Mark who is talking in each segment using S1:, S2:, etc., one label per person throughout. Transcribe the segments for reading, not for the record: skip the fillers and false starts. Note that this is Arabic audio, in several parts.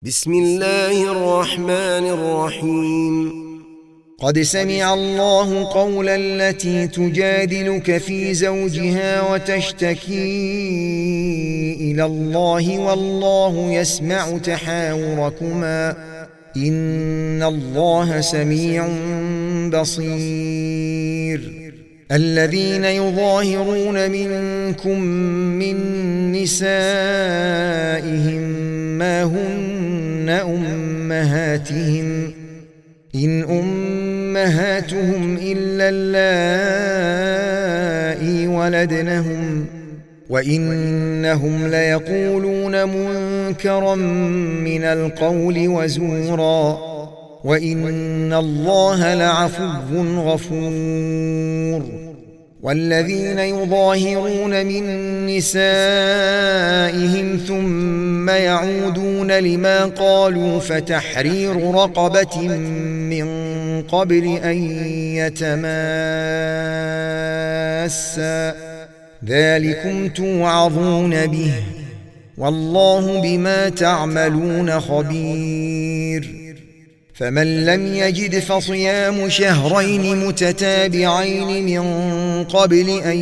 S1: بسم الله الرحمن الرحيم.
S2: قد سمع الله قول التي تجادلك في زوجها وتشتكي إلى الله والله يسمع تحاوركما إن الله سميع بصير. الذين يظاهرون منكم من نسائهم ما هن أمهاتهم إن أمهاتهم إلا اللائي ولدنهم وإنهم ليقولون منكرا من القول وزورا وإن الله لعفو غفور. والذين يظاهرون من نسائهم ثم يعودون لما قالوا فتحرير رقبة من قبل أن يتماسا ذلكم توعظون به والله بما تعملون خبير. فمن لم يجد فصيام شهرين متتابعين من قبل أن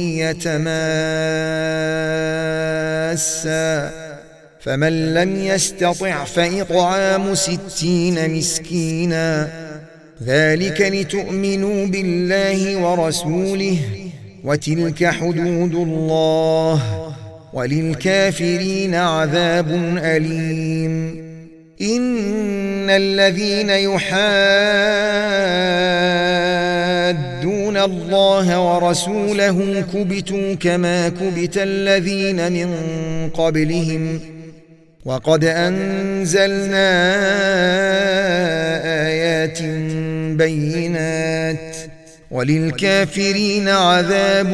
S2: يتماسا فمن لم يستطع فإطعام 60 مسكينا ذلك لتؤمنوا بالله ورسوله وتلك حدود الله وللكافرين عذاب أليم. إن الذين يحادون الله ورسوله كبتوا كما كبت الذين من قبلهم وقد أنزلنا آيات بينات وللكافرين عذاب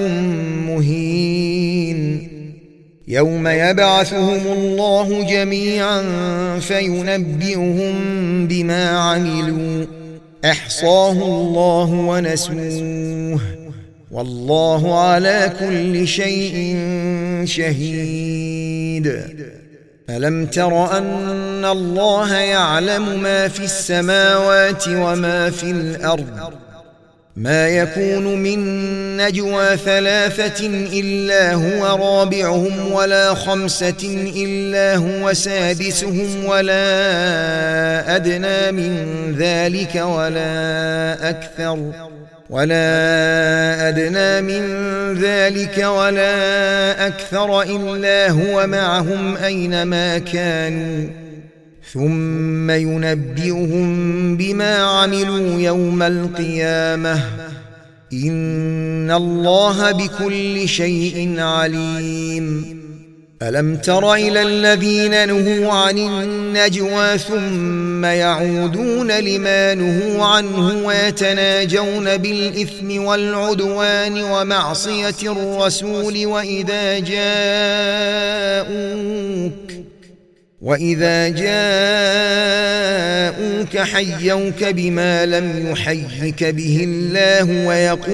S2: مهين. يوم يبعثهم الله جميعا فينبئهم بما عملوا أحصاه الله ونسوه والله على كل شيء شهيد. ألم تر أن الله يعلم ما في السماوات وما في الأرض ما يكون من نجوى 3 إلا هو رابعهم ولا 5 إلا هو سادسهم ولا أدنى من ذلك ولا أكثر إلا هو معهم أينما كانوا ثم ينبئهم بما عملوا يوم القيامة إن الله بكل شيء عليم. ألم تر إلى الذين نهوا عن النجوى ثم يعودون لما نهوا عنه ويتناجون بالإثم والعدوان ومعصية الرسول وإذا جاءوك حيوك بما لم يحيك به الله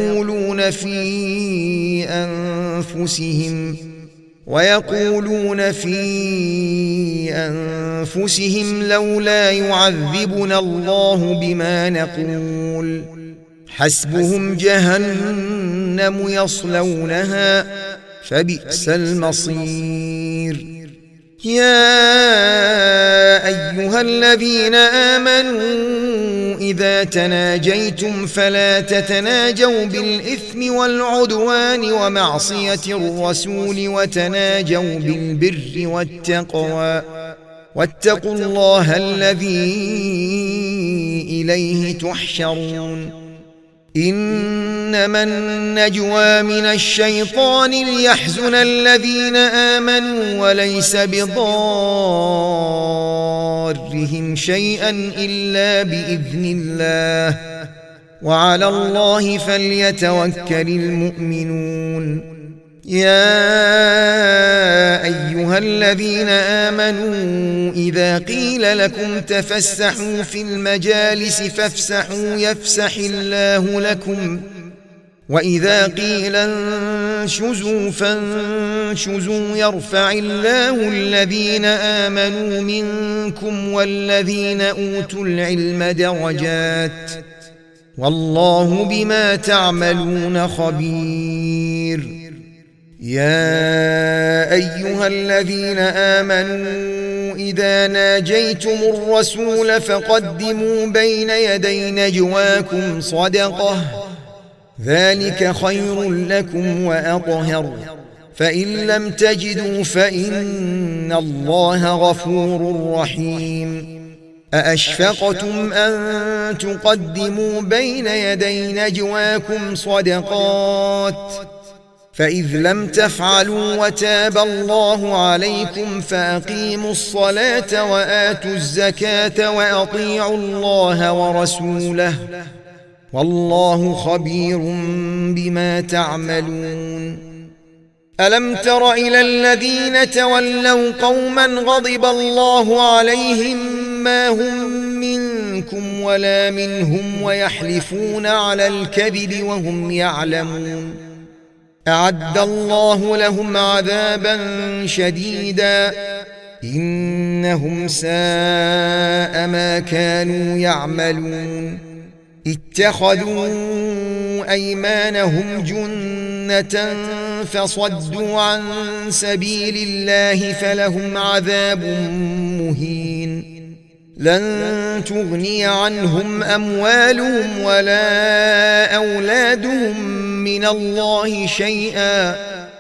S2: ويقولون في أنفسهم لولا يعذبنا الله بما نقول حسبهم جهنم يصلونها فبئس المصير. يا أيها الذين آمنوا إذا تناجيتم فلا تتناجوا بالإثم والعدوان ومعصية الرسول وتناجوا بالبر والتقوى واتقوا الله الذي إليه تحشرون. إنما النجوى من الشيطان ليحزن الذين آمنوا وليس بضارهم شيئا إلا بإذن الله وعلى الله فليتوكل المؤمنون. يا أيها الذين آمنوا إذا قيل لكم تفسحوا في المجالس فافسحوا يفسح الله لكم وإذا قيل انشزوا فانشزوا يرفع الله الذين آمنوا منكم والذين أوتوا العلم درجات والله بما تعملون خبير. يا أيها الذين آمنوا إذا ناجيتم الرسول فقدموا بين يدي نجواكم صدقة ذلك خير لكم وأطهر فإن لم تجدوا فإن الله غفور رحيم. أأشفقتم أن تقدموا بين يدي نجواكم صدقات فإذ لم تفعلوا وتاب الله عليكم فأقيموا الصلاة وآتوا الزكاة وأطيعوا الله ورسوله والله خبير بما تعملون. ألم تر إلى الذين تولوا قوما غضب الله عليهم ما هم منكم ولا منهم ويحلفون على الكذب وهم يعلمون أعد الله لهم عذابا شديدا إنهم ساء ما كانوا يعملون. اتخذوا أيمانهم جنة فصدوا عن سبيل الله فلهم عذاب مهين. لن تغني عنهم أموالهم ولا أولادهم من الله شيئا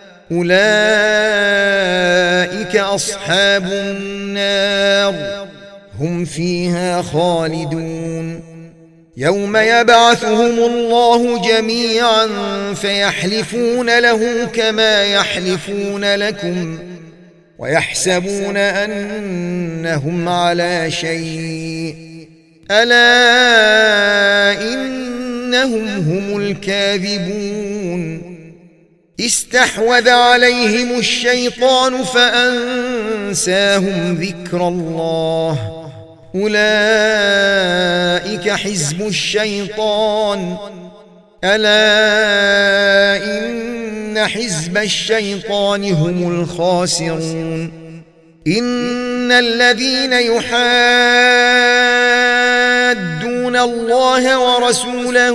S2: أولئك أصحاب النار هم فيها خالدون. يوم يبعثهم الله جميعا فيحلفون له كما يحلفون لكم ويحسبون أنهم على شيء ألا إنهم هم الكاذبون. استحوذ عليهم الشيطان فأنساهم ذكر الله أولئك حزب الشيطان ألا إن حزب الشيطان هم الخاسرون. إن الذين يحادون الله ورسوله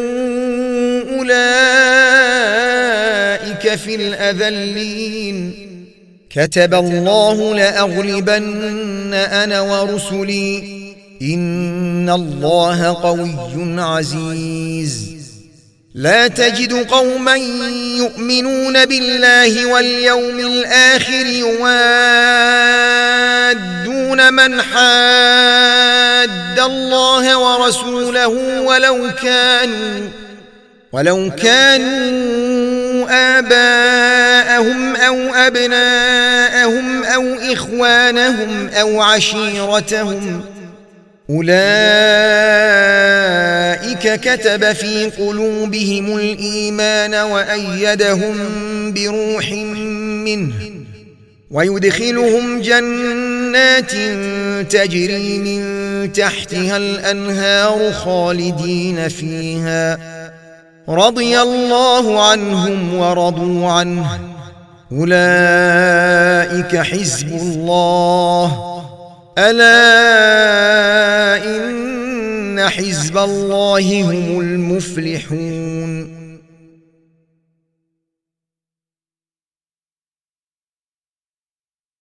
S2: أولئك في الأذلين. كتب الله لأغلبن أنا ورسلي إن الله قوي عزيز. لا تجد قوما يؤمنون بالله واليوم الآخر يوادون من حاد الله ورسوله ولو كانوا آباءهم أو أبناءهم أو إخوانهم أو عشيرتهم أولئك كتب في قلوبهم الإيمان وأيدهم بروح منه ويدخلهم جنات تجري من تحتها الأنهار خالدين فيها رضي الله عنهم ورضوا عنه أولئك حزب الله ألا إن حزب الله هم المفلحون.